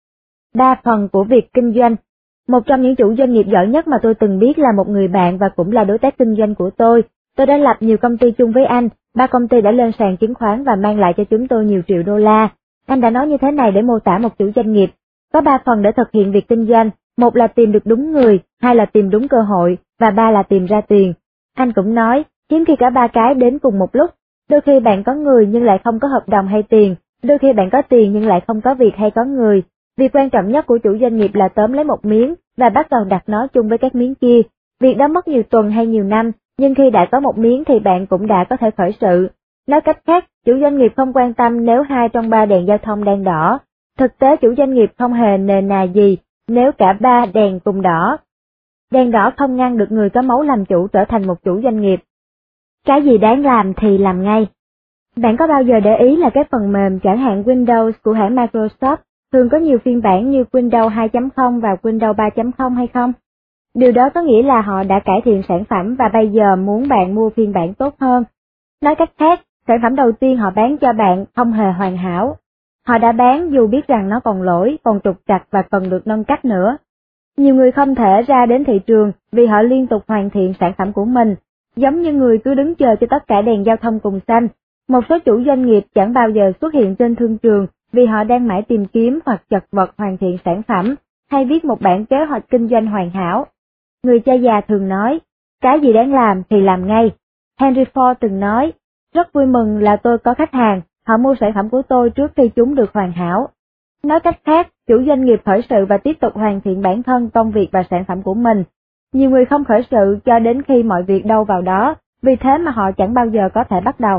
3 phần của việc kinh doanh. Một trong những chủ doanh nghiệp giỏi nhất mà tôi từng biết là một người bạn và cũng là đối tác kinh doanh của tôi. Tôi đã lập nhiều công ty chung với anh, 3 công ty đã lên sàn chứng khoán và mang lại cho chúng tôi nhiều triệu đô la. Anh đã nói như thế này để mô tả một chủ doanh nghiệp. Có 3 phần để thực hiện việc kinh doanh, 1 là tìm được đúng người, 2 là tìm đúng cơ hội, và 3 là tìm ra tiền. Anh cũng nói, hiếm khi cả 3 cái đến cùng một lúc. Đôi khi bạn có người nhưng lại không có hợp đồng hay tiền, đôi khi bạn có tiền nhưng lại không có việc hay có người. Việc quan trọng nhất của chủ doanh nghiệp là tóm lấy một miếng và bắt đầu đặt nó chung với các miếng kia. Việc đó mất nhiều tuần hay nhiều năm, nhưng khi đã có một miếng thì bạn cũng đã có thể khởi sự. Nói cách khác, chủ doanh nghiệp không quan tâm nếu 2 trong 3 đèn giao thông đang đỏ. Thực tế chủ doanh nghiệp không hề nề nà gì nếu cả 3 đèn cùng đỏ. Đèn đỏ không ngăn được người có máu làm chủ trở thành một chủ doanh nghiệp. Cái gì đáng làm thì làm ngay. Bạn có bao giờ để ý là các phần mềm chẳng hạn Windows của hãng Microsoft thường có nhiều phiên bản như Windows 2.0 và Windows 3.0 hay không? Điều đó có nghĩa là họ đã cải thiện sản phẩm và bây giờ muốn bạn mua phiên bản tốt hơn. Nói cách khác, sản phẩm đầu tiên họ bán cho bạn không hề hoàn hảo. Họ đã bán dù biết rằng nó còn lỗi, còn trục trặc và cần được nâng cấp nữa. Nhiều người không thể ra đến thị trường vì họ liên tục hoàn thiện sản phẩm của mình, giống như người cứ đứng chờ cho tất cả đèn giao thông cùng xanh. Một số chủ doanh nghiệp chẳng bao giờ xuất hiện trên thương trường vì họ đang mãi tìm kiếm hoặc chật vật hoàn thiện sản phẩm, hay viết một bản kế hoạch kinh doanh hoàn hảo. Người cha già thường nói, cái gì đáng làm thì làm ngay. Henry Ford từng nói, rất vui mừng là tôi có khách hàng, họ mua sản phẩm của tôi trước khi chúng được hoàn hảo. Nói cách khác, chủ doanh nghiệp khởi sự và tiếp tục hoàn thiện bản thân, công việc và sản phẩm của mình. Nhiều người không khởi sự cho đến khi mọi việc đâu vào đó, vì thế mà họ chẳng bao giờ có thể bắt đầu.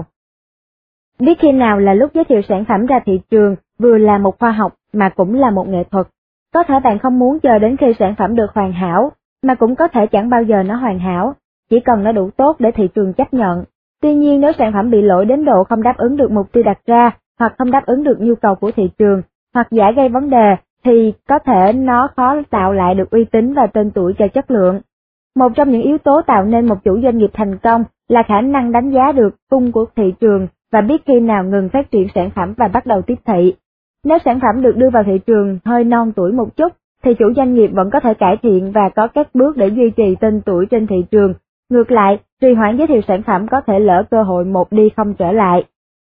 Biết khi nào là lúc giới thiệu sản phẩm ra thị trường, vừa là một khoa học mà cũng là một nghệ thuật. Có thể bạn không muốn chờ đến khi sản phẩm được hoàn hảo, mà cũng có thể chẳng bao giờ nó hoàn hảo, chỉ cần nó đủ tốt để thị trường chấp nhận. Tuy nhiên nếu sản phẩm bị lỗi đến độ không đáp ứng được mục tiêu đặt ra, hoặc không đáp ứng được nhu cầu của thị trường, hoặc giả gây vấn đề, thì có thể nó khó tạo lại được uy tín và tên tuổi cho chất lượng. Một trong những yếu tố tạo nên một chủ doanh nghiệp thành công là khả năng đánh giá được cung của thị trường và biết khi nào ngừng phát triển sản phẩm và bắt đầu tiếp thị. Nếu sản phẩm được đưa vào thị trường hơi non tuổi một chút, thì chủ doanh nghiệp vẫn có thể cải thiện và có các bước để duy trì tên tuổi trên thị trường. Ngược lại, trì hoãn giới thiệu sản phẩm có thể lỡ cơ hội một đi không trở lại.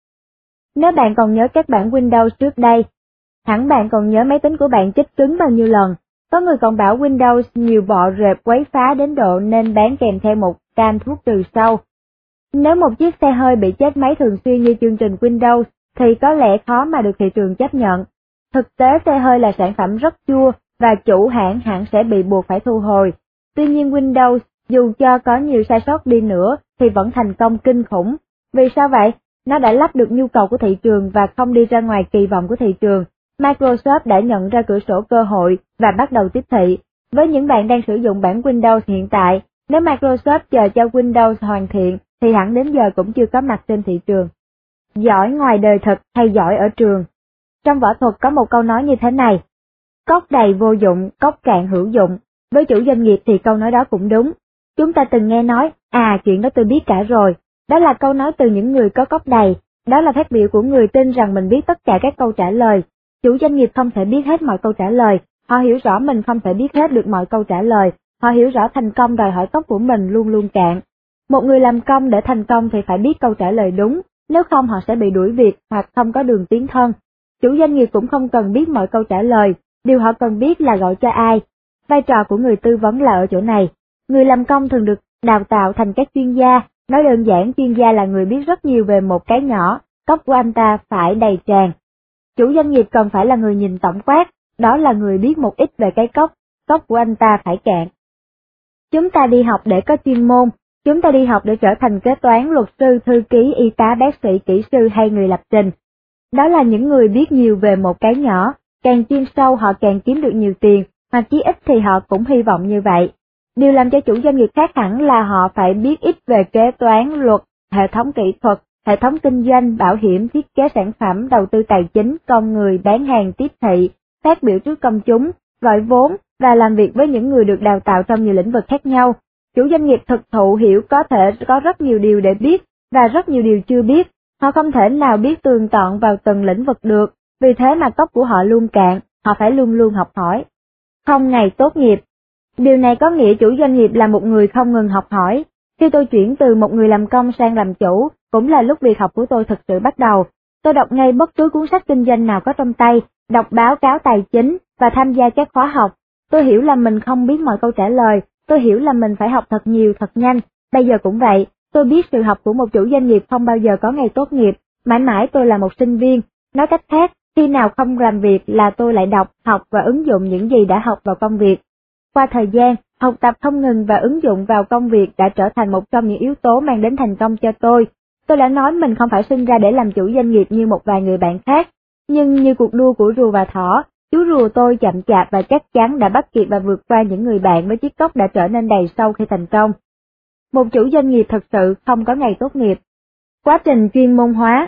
Nếu bạn còn nhớ các bản Windows trước đây, hẳn bạn còn nhớ máy tính của bạn chích cứng bao nhiêu lần. Có người còn bảo Windows nhiều bọ rệp quấy phá đến độ nên bán kèm theo một can thuốc trừ sâu. Nếu một chiếc xe hơi bị chết máy thường xuyên như chương trình Windows, thì có lẽ khó mà được thị trường chấp nhận. Thực tế xe hơi là sản phẩm rất chua và chủ hãng hẳn sẽ bị buộc phải thu hồi. Tuy nhiên Windows, dù cho có nhiều sai sót đi nữa, thì vẫn thành công kinh khủng. Vì sao vậy? Nó đã lắp được nhu cầu của thị trường và không đi ra ngoài kỳ vọng của thị trường. Microsoft đã nhận ra cửa sổ cơ hội và bắt đầu tiếp thị. Với những bạn đang sử dụng bản Windows hiện tại, nếu Microsoft chờ cho Windows hoàn thiện, thì hẳn đến giờ cũng chưa có mặt trên thị trường. Giỏi ngoài đời thực hay giỏi ở trường? Trong võ thuật có một câu nói như thế này, cốc đầy vô dụng, cốc cạn hữu dụng. Với chủ doanh nghiệp thì câu nói đó cũng đúng. Chúng ta từng nghe nói, chuyện đó tôi biết cả rồi. Đó là câu nói từ những người có cốc đầy. Đó là phát biểu của người tin rằng mình biết tất cả các câu trả lời. Chủ doanh nghiệp không thể biết hết mọi câu trả lời. Họ hiểu rõ mình không thể biết hết được mọi câu trả lời. Họ hiểu rõ thành công đòi hỏi cốc của mình luôn luôn cạn. Một người làm công để thành công thì phải biết câu trả lời đúng, nếu không họ sẽ bị đuổi việc hoặc không có đường tiến thân. Chủ doanh nghiệp cũng không cần biết mọi câu trả lời, điều họ cần biết là gọi cho ai. Vai trò của người tư vấn là ở chỗ này. Người làm công thường được đào tạo thành các chuyên gia, nói đơn giản chuyên gia là người biết rất nhiều về một cái nhỏ, cốc của anh ta phải đầy tràn. Chủ doanh nghiệp cần phải là người nhìn tổng quát, đó là người biết một ít về cái cốc của anh ta phải cạn. Chúng ta đi học để có chuyên môn, chúng ta đi học để trở thành kế toán, luật sư, thư ký, y tá, bác sĩ, kỹ sư hay người lập trình. Đó là những người biết nhiều về một cái nhỏ, càng chuyên sâu họ càng kiếm được nhiều tiền, hoặc chí ít thì họ cũng hy vọng như vậy. Điều làm cho chủ doanh nghiệp khác hẳn là họ phải biết ít về kế toán, luật, hệ thống kỹ thuật, hệ thống kinh doanh, bảo hiểm, thiết kế sản phẩm, đầu tư tài chính, con người, bán hàng, tiếp thị, phát biểu trước công chúng, gọi vốn và làm việc với những người được đào tạo trong nhiều lĩnh vực khác nhau. Chủ doanh nghiệp thực thụ hiểu có thể có rất nhiều điều để biết và rất nhiều điều chưa biết. Họ không thể nào biết tường tận vào từng lĩnh vực được, vì thế mà cốc của họ luôn cạn, họ phải luôn luôn học hỏi. Không ngày tốt nghiệp. Điều này có nghĩa chủ doanh nghiệp là một người không ngừng học hỏi. Khi tôi chuyển từ một người làm công sang làm chủ, cũng là lúc việc học của tôi thực sự bắt đầu. Tôi đọc ngay bất cứ cuốn sách kinh doanh nào có trong tay, đọc báo cáo tài chính và tham gia các khóa học. Tôi hiểu là mình không biết mọi câu trả lời, tôi hiểu là mình phải học thật nhiều, thật nhanh. Bây giờ cũng vậy, tôi biết sự học của một chủ doanh nghiệp không bao giờ có ngày tốt nghiệp, mãi mãi tôi là một sinh viên. Nói cách khác, khi nào không làm việc là tôi lại đọc, học và ứng dụng những gì đã học vào công việc. Qua thời gian, học tập không ngừng và ứng dụng vào công việc đã trở thành một trong những yếu tố mang đến thành công cho tôi. Tôi đã nói mình không phải sinh ra để làm chủ doanh nghiệp như một vài người bạn khác, nhưng như cuộc đua của rùa và thỏ, chú rùa tôi chậm chạp và chắc chắn đã bắt kịp và vượt qua những người bạn với chiếc cốc đã trở nên đầy sâu khi thành công. Một chủ doanh nghiệp thật sự không có ngày tốt nghiệp. Quá trình chuyên môn hóa.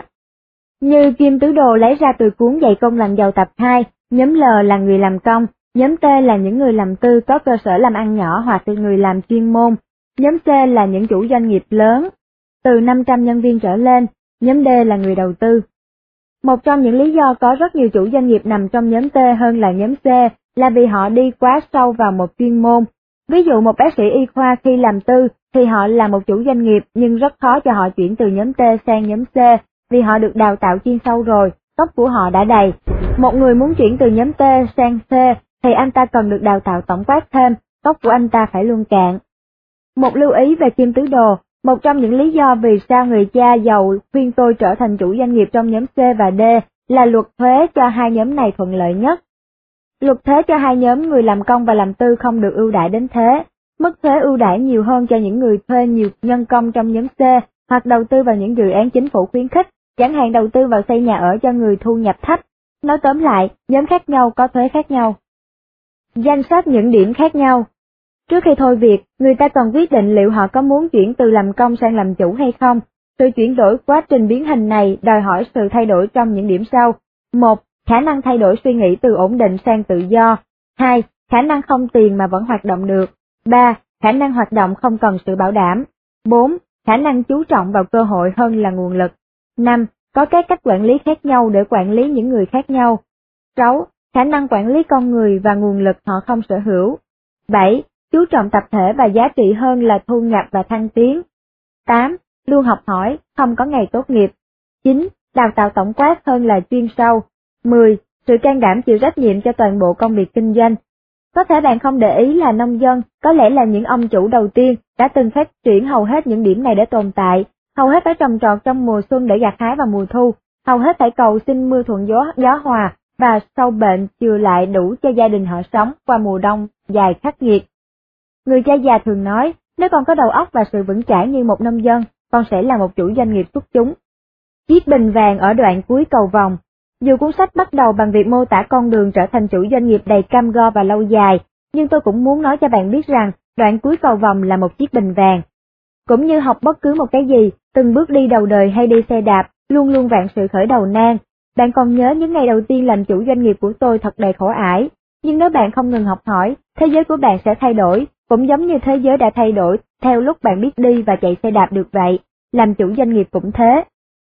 Như Kim Tứ Đồ lấy ra từ cuốn Dạy công làm giàu tập 2, nhóm L là người làm công, nhóm T là những người làm tư có cơ sở làm ăn nhỏ hoặc là người làm chuyên môn, nhóm C là những chủ doanh nghiệp lớn, từ 500 nhân viên trở lên, nhóm D là người đầu tư. Một trong những lý do có rất nhiều chủ doanh nghiệp nằm trong nhóm T hơn là nhóm C là vì họ đi quá sâu vào một chuyên môn. Ví dụ một bác sĩ y khoa khi làm tư thì họ là một chủ doanh nghiệp nhưng rất khó cho họ chuyển từ nhóm T sang nhóm C vì họ được đào tạo chuyên sâu rồi, cốc của họ đã đầy. Một người muốn chuyển từ nhóm T sang C thì anh ta cần được đào tạo tổng quát thêm, cốc của anh ta phải luôn cạn. Một lưu ý về Kim Tứ Đồ, một trong những lý do vì sao người cha giàu khuyên tôi trở thành chủ doanh nghiệp trong nhóm C và D là luật thuế cho hai nhóm này thuận lợi nhất. Luật thuế cho hai nhóm người làm công và làm tư không được ưu đãi đến thế. Mức thuế ưu đãi nhiều hơn cho những người thuê nhiều nhân công trong nhóm C hoặc đầu tư vào những dự án chính phủ khuyến khích, chẳng hạn đầu tư vào xây nhà ở cho người thu nhập thấp. Nói tóm lại, nhóm khác nhau có thuế khác nhau. Danh sách những điểm khác nhau. Trước khi thôi việc, người ta còn quyết định liệu họ có muốn chuyển từ làm công sang làm chủ hay không. Sự chuyển đổi quá trình biến hình này đòi hỏi sự thay đổi trong những điểm sau. 1. Khả năng thay đổi suy nghĩ từ ổn định sang tự do. 2. Khả năng không tiền mà vẫn hoạt động được. 3. Khả năng hoạt động không cần sự bảo đảm. 4. Khả năng chú trọng vào cơ hội hơn là nguồn lực. 5. Có các cách quản lý khác nhau để quản lý những người khác nhau. 6. Khả năng quản lý con người và nguồn lực họ không sở hữu. 7. Chú trọng tập thể và giá trị hơn là thu nhập và thăng tiến. 8. Luôn học hỏi, không có ngày tốt nghiệp. 9. Đào tạo tổng quát hơn là chuyên sâu. 10. Sự can đảm chịu trách nhiệm cho toàn bộ công việc kinh doanh. Có thể bạn không để ý là nông dân, có lẽ là những ông chủ đầu tiên, đã từng phát triển hầu hết những điểm này để tồn tại, hầu hết phải trồng trọt trong mùa xuân để gặt hái vào mùa thu, hầu hết phải cầu xin mưa thuận gió hòa, và sâu bệnh chừa lại đủ cho gia đình họ sống qua mùa đông dài khắc nghiệt. Người cha già thường nói, nếu con có đầu óc và sự vững chãi như một nông dân, con sẽ là một chủ doanh nghiệp xuất chúng. Chiếc bình vàng ở đoạn cuối cầu vòng. Dù cuốn sách bắt đầu bằng việc mô tả con đường trở thành chủ doanh nghiệp đầy cam go và lâu dài, nhưng tôi cũng muốn nói cho bạn biết rằng đoạn cuối cầu vòng là một chiếc bình vàng. Cũng như học bất cứ một cái gì, từng bước đi đầu đời hay đi xe đạp, luôn luôn vạn sự khởi đầu nan. Bạn còn nhớ những ngày đầu tiên làm chủ doanh nghiệp của tôi thật đầy khổ ải, nhưng nếu bạn không ngừng học hỏi, thế giới của bạn sẽ thay đổi, cũng giống như thế giới đã thay đổi theo lúc bạn biết đi và chạy xe đạp được vậy, làm chủ doanh nghiệp cũng thế.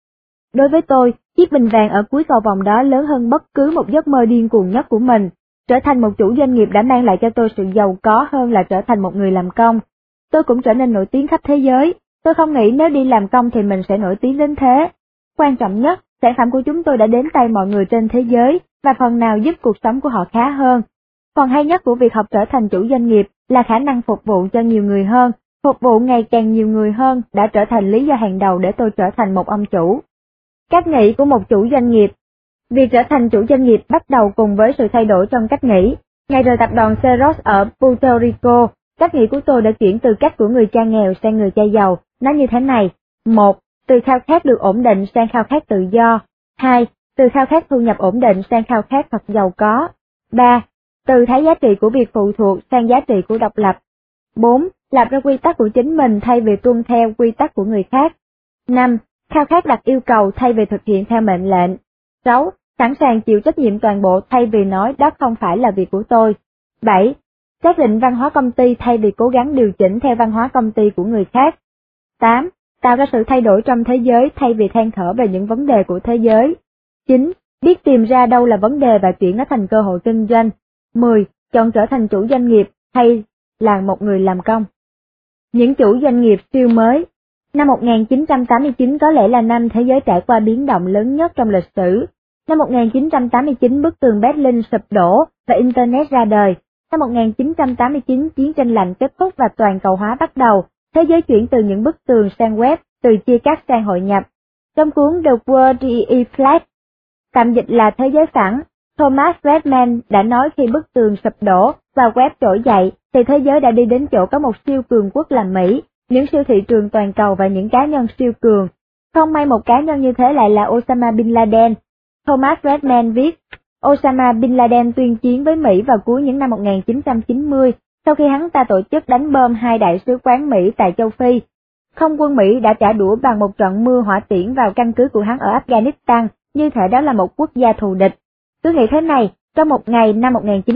Đối với tôi, chiếc bình vàng ở cuối cầu vòng đó lớn hơn bất cứ một giấc mơ điên cuồng nhất của mình. Trở thành một chủ doanh nghiệp đã mang lại cho tôi sự giàu có hơn là trở thành một người làm công. Tôi cũng trở nên nổi tiếng khắp thế giới. Tôi không nghĩ nếu đi làm công thì mình sẽ nổi tiếng đến thế. Quan trọng nhất, sản phẩm của chúng tôi đã đến tay mọi người trên thế giới và phần nào giúp cuộc sống của họ khá hơn. Phần hay nhất của việc học trở thành chủ doanh nghiệp là khả năng phục vụ cho nhiều người hơn. Phục vụ ngày càng nhiều người hơn đã trở thành lý do hàng đầu để tôi trở thành một ông chủ. Cách nghĩ của một chủ doanh nghiệp. Việc trở thành chủ doanh nghiệp bắt đầu cùng với sự thay đổi trong cách nghĩ. Ngày rời tập đoàn Xerox ở Puerto Rico, cách nghĩ của tôi đã chuyển từ cách của người cha nghèo sang người cha giàu. Nó như thế này: 1. Từ khao khát được ổn định sang khao khát tự do. 2. Từ khao khát thu nhập ổn định sang khao khát thật giàu có. 3. Từ thấy giá trị của việc phụ thuộc sang giá trị của độc lập. 4. Lập ra quy tắc của chính mình thay vì tuân theo quy tắc của người khác. 5. Khao khát đặt yêu cầu thay vì thực hiện theo mệnh lệnh. 6. Sẵn sàng chịu trách nhiệm toàn bộ thay vì nói đó không phải là việc của tôi. 7. Xác định văn hóa công ty thay vì cố gắng điều chỉnh theo văn hóa công ty của người khác. 8. Tạo ra sự thay đổi trong thế giới thay vì than thở về những vấn đề của thế giới. 9. Biết tìm ra đâu là vấn đề và chuyển nó thành cơ hội kinh doanh. 10. Chọn trở thành chủ doanh nghiệp hay là một người làm công. Những chủ doanh nghiệp siêu mới. Năm 1989 có lẽ là năm thế giới trải qua biến động lớn nhất trong lịch sử. Năm 1989 bức tường Berlin sụp đổ và Internet ra đời. Năm 1989 chiến tranh lạnh kết thúc và toàn cầu hóa bắt đầu. Thế giới chuyển từ những bức tường sang web, từ chia cắt sang hội nhập. Trong cuốn The World is Flat, tạm dịch là Thế giới phẳng, Thomas Redman đã nói khi bức tường sụp đổ và web trỗi dậy, thì thế giới đã đi đến chỗ có một siêu cường quốc là Mỹ, những siêu thị trường toàn cầu và những cá nhân siêu cường. Không may một cá nhân như thế lại là Osama Bin Laden. Thomas Redman viết, Osama Bin Laden tuyên chiến với Mỹ vào cuối những năm 1990, sau khi hắn ta tổ chức đánh bom 2 đại sứ quán Mỹ tại châu Phi. Không quân Mỹ đã trả đũa bằng một trận mưa hỏa tiễn vào căn cứ của hắn ở Afghanistan, như thể đó là một quốc gia thù địch. Cứ nghĩ thế này, trong một ngày năm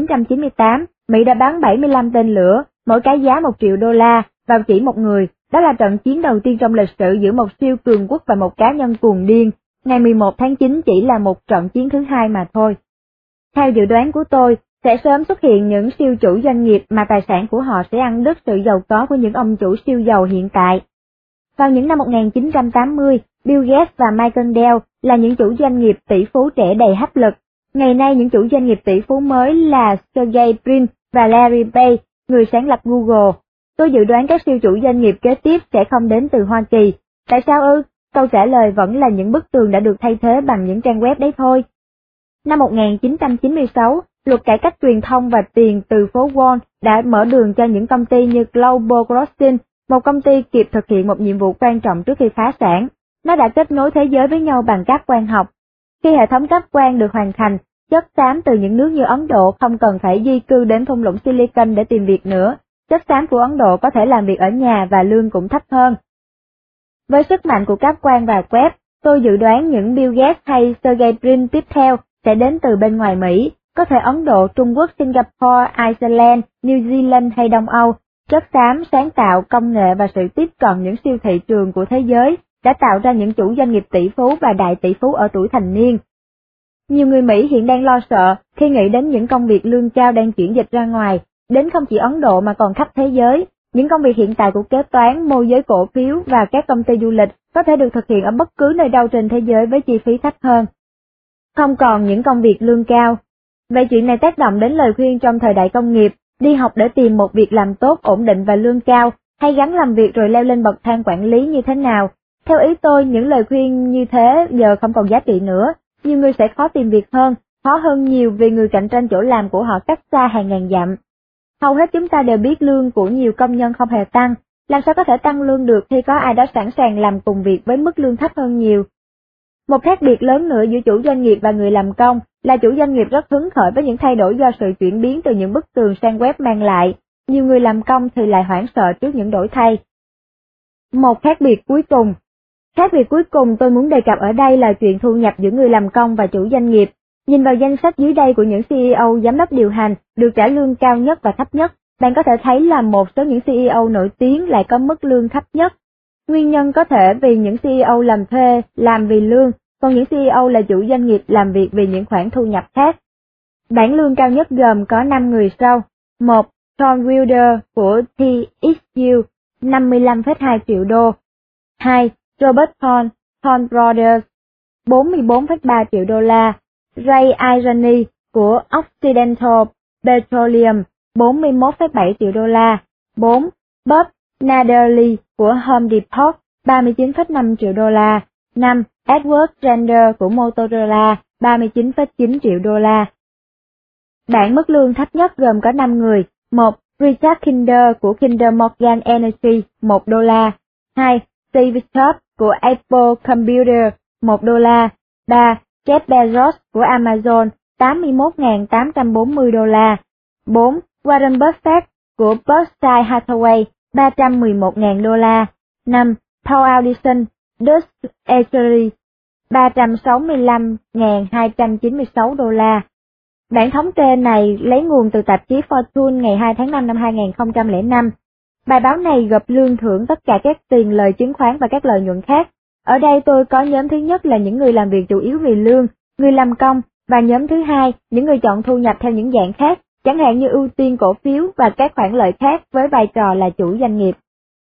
1998, Mỹ đã bắn 75 tên lửa, mỗi cái giá $1 triệu, vào chỉ một người. Đó là trận chiến đầu tiên trong lịch sử giữa một siêu cường quốc và một cá nhân cuồng điên. Ngày 11 tháng 9 chỉ là một trận chiến thứ hai mà thôi. Theo dự đoán của tôi, sẽ sớm xuất hiện những siêu chủ doanh nghiệp mà tài sản của họ sẽ ăn đứt sự giàu có của những ông chủ siêu giàu hiện tại. Vào những năm 1980, Bill Gates và Michael Dell là những chủ doanh nghiệp tỷ phú trẻ đầy hấp lực. Ngày nay những chủ doanh nghiệp tỷ phú mới là Sergey Brin và Larry Page, người sáng lập Google. Tôi dự đoán các siêu chủ doanh nghiệp kế tiếp sẽ không đến từ Hoa Kỳ. Tại sao ư? Câu trả lời vẫn là những bức tường đã được thay thế bằng những trang web đấy thôi. Năm 1996, luật cải cách truyền thông và tiền từ phố Wall đã mở đường cho những công ty như Global Crossing, một công ty kịp thực hiện một nhiệm vụ quan trọng trước khi phá sản. Nó đã kết nối thế giới với nhau bằng cáp quang học. Khi hệ thống cáp quang được hoàn thành, chất xám từ những nước như Ấn Độ không cần phải di cư đến thung lũng Silicon để tìm việc nữa. Chất xám của Ấn Độ có thể làm việc ở nhà và lương cũng thấp hơn. Với sức mạnh của cáp quang và web, tôi dự đoán những Bill Gates hay Sergey Brin tiếp theo sẽ đến từ bên ngoài Mỹ, có thể Ấn Độ, Trung Quốc, Singapore, Iceland, New Zealand hay Đông Âu. Chất xám, sáng tạo, công nghệ và sự tiếp cận những siêu thị trường của thế giới đã tạo ra những chủ doanh nghiệp tỷ phú và đại tỷ phú ở tuổi thành niên. Nhiều người Mỹ hiện đang lo sợ khi nghĩ đến những công việc lương cao đang chuyển dịch ra ngoài, đến không chỉ Ấn Độ mà còn khắp thế giới. Những công việc hiện tại của kế toán, môi giới cổ phiếu và các công ty du lịch có thể được thực hiện ở bất cứ nơi đâu trên thế giới với chi phí thấp hơn. Không còn những công việc lương cao. Vậy chuyện này tác động đến lời khuyên trong thời đại công nghiệp, đi học để tìm một việc làm tốt, ổn định và lương cao, hay gắn làm việc rồi leo lên bậc thang quản lý như thế nào? Theo ý tôi, những lời khuyên như thế giờ không còn giá trị nữa. Nhiều người sẽ khó tìm việc hơn, khó hơn nhiều vì người cạnh tranh chỗ làm của họ cách xa hàng ngàn dặm. Hầu hết chúng ta đều biết lương của nhiều công nhân không hề tăng, làm sao có thể tăng lương được khi có ai đó sẵn sàng làm cùng việc với mức lương thấp hơn nhiều. Một khác biệt lớn nữa giữa chủ doanh nghiệp và người làm công là chủ doanh nghiệp rất hứng khởi với những thay đổi do sự chuyển biến từ những bức tường sang web mang lại, nhiều người làm công thì lại hoảng sợ trước những đổi thay. Một khác biệt cuối cùng. Khác biệt cuối cùng tôi muốn đề cập ở đây là chuyện thu nhập giữa người làm công và chủ doanh nghiệp. Nhìn vào danh sách dưới đây của những CEO, giám đốc điều hành được trả lương cao nhất và thấp nhất, bạn có thể thấy là một số những CEO nổi tiếng lại có mức lương thấp nhất. Nguyên nhân có thể vì những CEO làm thuê, làm vì lương, còn những CEO là chủ doanh nghiệp làm việc vì những khoản thu nhập khác. Bảng lương cao nhất gồm có 5 người sau. 1. Tom Wilder của TXU, 55,2 triệu đô. 2. Robert Thorn Brothers, 44,3 triệu đô la. Ray Irony của Occidental Petroleum, 41,7 triệu đô la. 4. Bob Naderly của Home Depot, 39,5 triệu đô la. 5. Edward Gender của Motorola, 39,9 triệu đô la. Bảng mức lương thấp nhất gồm có 5 người. 1. Richard Kinder của Kinder Morgan Energy, 1 đô la. 2. Steve Jobs của Apple Computer, 1 đô la. 3. Jeff Bezos của Amazon, 81.840 đô la. 4. Warren Buffett của Berkshire Hathaway 311.000 đô la. 5. Paul Audison, Dutch Eatery 365.296 đô la. Bản thống kê này lấy nguồn từ tạp chí Fortune ngày 2 tháng 5 năm 2005. Bài báo này gộp lương thưởng tất cả các tiền lời chứng khoán và các lợi nhuận khác. Ở đây tôi có nhóm thứ nhất là những người làm việc chủ yếu vì lương, người làm công, và nhóm thứ hai, những người chọn thu nhập theo những dạng khác, chẳng hạn như ưu tiên cổ phiếu và các khoản lợi khác với vai trò là chủ doanh nghiệp.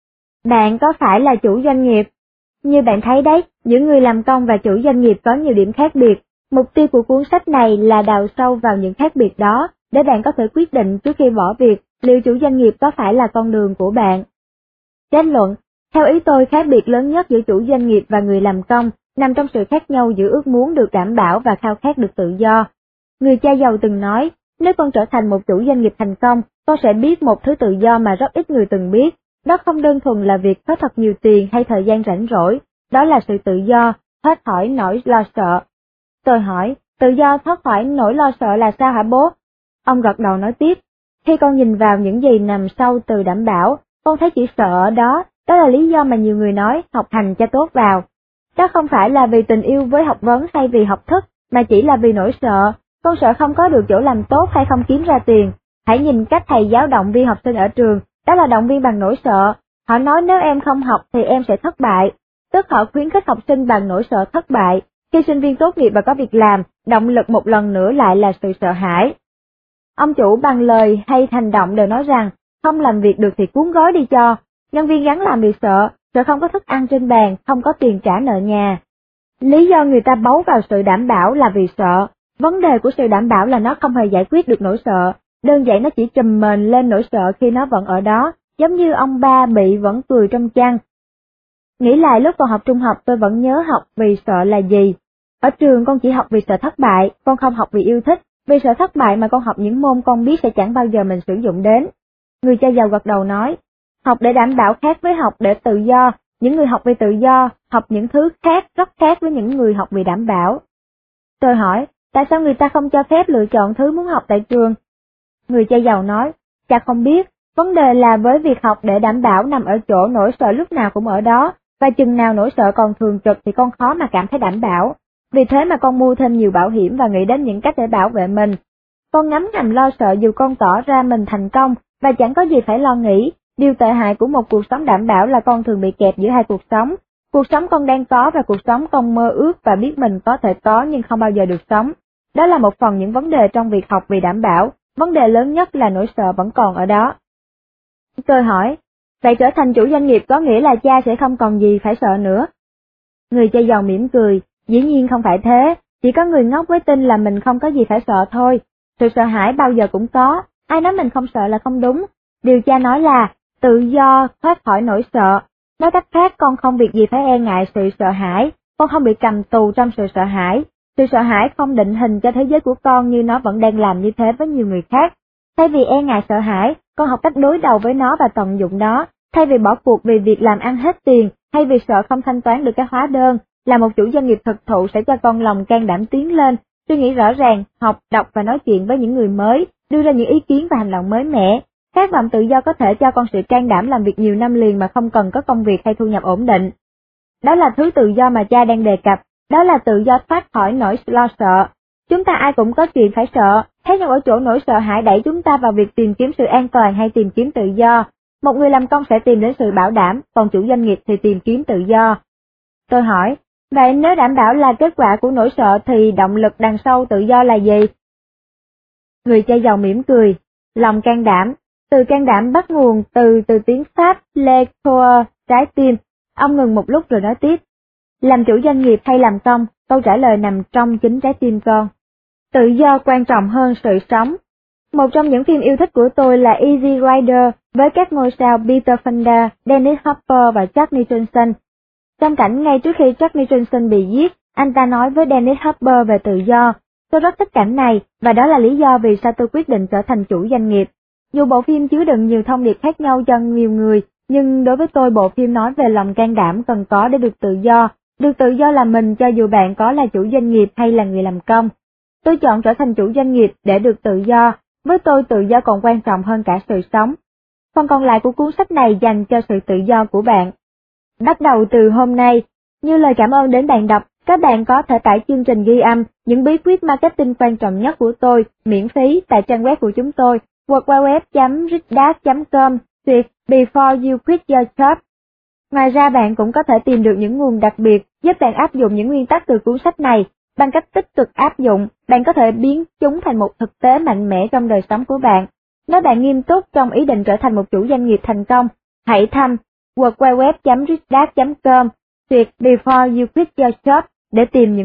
Bạn có phải là chủ doanh nghiệp? Như bạn thấy đấy, giữa người làm công và chủ doanh nghiệp có nhiều điểm khác biệt. Mục tiêu của cuốn sách này là đào sâu vào những khác biệt đó, để bạn có thể quyết định trước khi bỏ việc liệu chủ doanh nghiệp có phải là con đường của bạn. Kết luận, theo ý tôi, khác biệt lớn nhất giữa chủ doanh nghiệp và người làm công nằm trong sự khác nhau giữa ước muốn được đảm bảo và khao khát được tự do. Người cha giàu từng nói, nếu con trở thành một chủ doanh nghiệp thành công, con sẽ biết một thứ tự do mà rất ít người từng biết. Đó không đơn thuần là việc có thật nhiều tiền hay thời gian rảnh rỗi, đó là sự tự do, thoát khỏi nỗi lo sợ. Tôi hỏi, tự do thoát khỏi nỗi lo sợ là sao hả bố? Ông gật đầu nói tiếp, khi con nhìn vào những gì nằm sau từ đảm bảo, con thấy chỉ sợ ở đó, đó là lý do mà nhiều người nói học hành cho tốt vào. Đó không phải là vì tình yêu với học vấn hay vì học thức, mà chỉ là vì nỗi sợ. Con sợ không có được chỗ làm tốt hay không kiếm ra tiền. Hãy nhìn cách thầy giáo động viên học sinh ở trường, đó là động viên bằng nỗi sợ. Họ nói nếu em không học thì em sẽ thất bại. Tức họ khuyến khích học sinh bằng nỗi sợ thất bại. Khi sinh viên tốt nghiệp và có việc làm, động lực một lần nữa lại là sự sợ hãi. Ông chủ bằng lời hay hành động đều nói rằng, không làm việc được thì cuốn gói đi cho. Nhân viên gắng làm vì sợ không có thức ăn trên bàn, không có tiền trả nợ nhà. Lý do người ta bấu vào sự đảm bảo là vì sợ. Vấn đề của sự đảm bảo là nó không hề giải quyết được nỗi sợ. Đơn giản nó chỉ trùm mền lên nỗi sợ khi nó vẫn ở đó, giống như ông ba bị vẫn cười trong chăn. Nghĩ lại lúc còn học trung học tôi vẫn nhớ học vì sợ là gì. Ở trường con chỉ học vì sợ thất bại, con không học vì yêu thích. Vì sợ thất bại mà con học những môn con biết sẽ chẳng bao giờ mình sử dụng đến. Người cha giàu gật đầu nói, học để đảm bảo khác với học để tự do. Những người học vì tự do, học những thứ khác rất khác với những người học vì đảm bảo. Tôi hỏi, tại sao người ta không cho phép lựa chọn thứ muốn học tại trường? Người cha giàu nói, cha không biết, vấn đề là với việc học để đảm bảo nằm ở chỗ nỗi sợ lúc nào cũng ở đó, và chừng nào nỗi sợ còn thường trực thì con khó mà cảm thấy đảm bảo. Vì thế mà con mua thêm nhiều bảo hiểm và nghĩ đến những cách để bảo vệ mình. Con ngấm ngầm lo sợ dù con tỏ ra mình thành công và chẳng có gì phải lo nghĩ. Điều tệ hại của một cuộc sống đảm bảo là con thường bị kẹp giữa hai cuộc sống. Cuộc sống con đang có và cuộc sống con mơ ước và biết mình có thể có nhưng không bao giờ được sống. Đó là một phần những vấn đề trong việc học vì đảm bảo. Vấn đề lớn nhất là nỗi sợ vẫn còn ở đó. Tôi hỏi, vậy trở thành chủ doanh nghiệp có nghĩa là cha sẽ không còn gì phải sợ nữa? Người cha giàu mỉm cười, dĩ nhiên không phải thế, chỉ có người ngốc mới tin là mình không có gì phải sợ thôi. Sự sợ hãi bao giờ cũng có, ai nói mình không sợ là không đúng. Điều cha nói là, tự do thoát khỏi nỗi sợ. Nói cách khác, con không việc gì phải e ngại sự sợ hãi, con không bị cầm tù trong sự sợ hãi. Sự sợ hãi không định hình cho thế giới của con như nó vẫn đang làm như thế với nhiều người khác. Thay vì e ngại sợ hãi, con học cách đối đầu với nó và tận dụng nó. Thay vì bỏ cuộc vì việc làm ăn hết tiền, hay vì sợ không thanh toán được các hóa đơn, là một chủ doanh nghiệp thực thụ sẽ cho con lòng can đảm tiến lên, suy nghĩ rõ ràng, học, đọc và nói chuyện với những người mới, đưa ra những ý kiến và hành động mới mẻ. Khát vọng tự do có thể cho con sự can đảm làm việc nhiều năm liền mà không cần có công việc hay thu nhập ổn định. Đó là thứ tự do mà cha đang đề cập, đó là tự do thoát khỏi nỗi lo sợ. Chúng ta ai cũng có chuyện phải sợ, thế nhưng ở chỗ nỗi sợ hãi đẩy chúng ta vào việc tìm kiếm sự an toàn hay tìm kiếm tự do. Một người làm công sẽ tìm đến sự bảo đảm, còn chủ doanh nghiệp thì tìm kiếm tự do. Tôi hỏi, vậy nếu đảm bảo là kết quả của nỗi sợ thì động lực đằng sau tự do là gì? Người cha giàu mỉm cười, lòng can đảm. Từ can đảm bắt nguồn từ tiếng Pháp le cœur, trái tim. Ông ngừng một lúc rồi nói tiếp. Làm chủ doanh nghiệp hay làm công, câu trả lời nằm trong chính trái tim con. Tự do quan trọng hơn sự sống. Một trong những phim yêu thích của tôi là Easy Rider với các ngôi sao Peter Fonda, Dennis Hopper và Jack Nicholson. Trong cảnh ngay trước khi Jack Nicholson bị giết, anh ta nói với Dennis Hopper về tự do. Tôi rất thích cảnh này và đó là lý do vì sao tôi quyết định trở thành chủ doanh nghiệp. Dù bộ phim chứa đựng nhiều thông điệp khác nhau cho nhiều người, nhưng đối với tôi bộ phim nói về lòng can đảm cần có để được tự do. Được tự do là mình cho dù bạn có là chủ doanh nghiệp hay là người làm công. Tôi chọn trở thành chủ doanh nghiệp để được tự do. Với tôi tự do còn quan trọng hơn cả sự sống. phần còn lại của cuốn sách này dành cho sự tự do của bạn. Bắt đầu từ hôm nay, như lời cảm ơn đến bạn đọc, các bạn có thể tải chương trình ghi âm những bí quyết marketing quan trọng nhất của tôi miễn phí tại trang web của chúng tôi www.richdash.com/before you quit your job. Ngoài ra bạn cũng có thể tìm được những nguồn đặc biệt giúp bạn áp dụng những nguyên tắc từ cuốn sách này. Bằng cách tích cực áp dụng, bạn có thể biến chúng thành một thực tế mạnh mẽ trong đời sống của bạn. Nếu bạn nghiêm túc trong ý định trở thành một chủ doanh nghiệp thành công, hãy thăm www.richdash.com/before you quit your job để tìm những